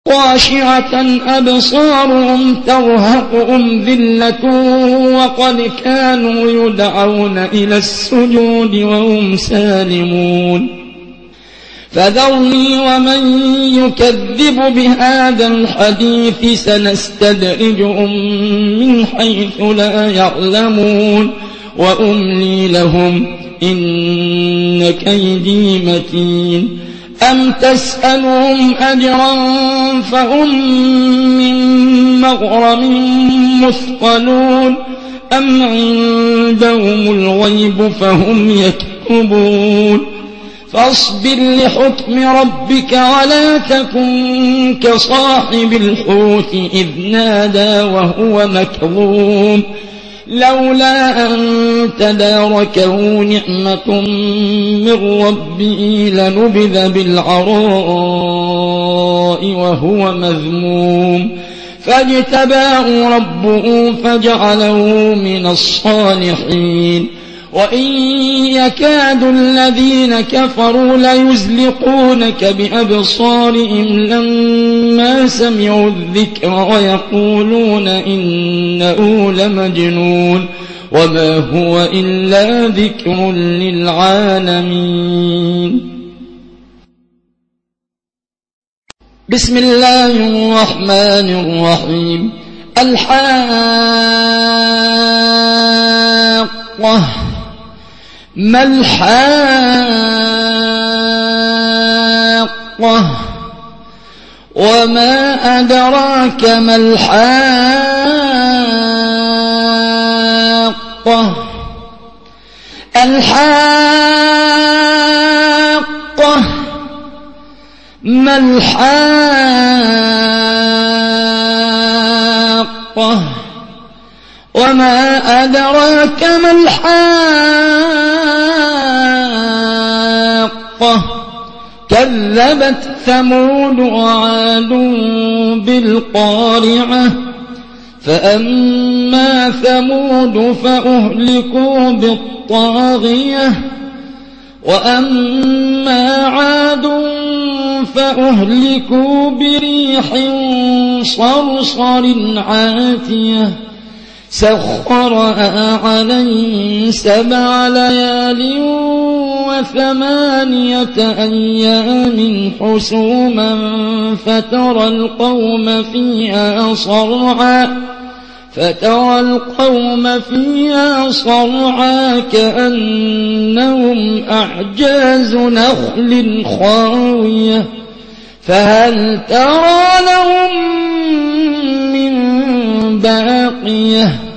خاشعة أبصارهم ترهقهم ذلة وقد كانوا يدعون إلى السجود وهم سالمون فذرني ومن يكذب بهذا الحديث سنستدرجهم من حيث لا يعلمون وأملي لهم إن كيدي متين أم تسألهم أجرا فهم من مغرم مثقلون أم عندهم الغيب فهم يكتبون فاصبر لحكم ربك ولا تكن كصاحب الحوت إذ نادى وهو مكظوم لولا أن تداركه نعمة من ربه لنبذ بالعراء وهو مذموم فاجتباه ربه فجعله من الصالحين وإن يكاد الذين كفروا ليزلقونك بأبصارهم لما سمعوا الذكر ويقولون إنه لمجنون وما هو إلا ذكر للعالمين. بسم الله الرحمن الرحيم. الحاقة ما الحاقة وما أدراك ما الحاقة الحاقة ما الحاقة وما أدراك ما الحاقة كذبت ثمود وعاد بالقارعة فأما ثمود فأهلكوا بالطاغية وأما عاد فأهلكوا بريح صرصر عاتية سخرها عليهم 7 ليال و8 أيام حسوما فترى القوم فيها صرعا كأنهم أعجاز نخل خاوية فهل ترى لهم من باقية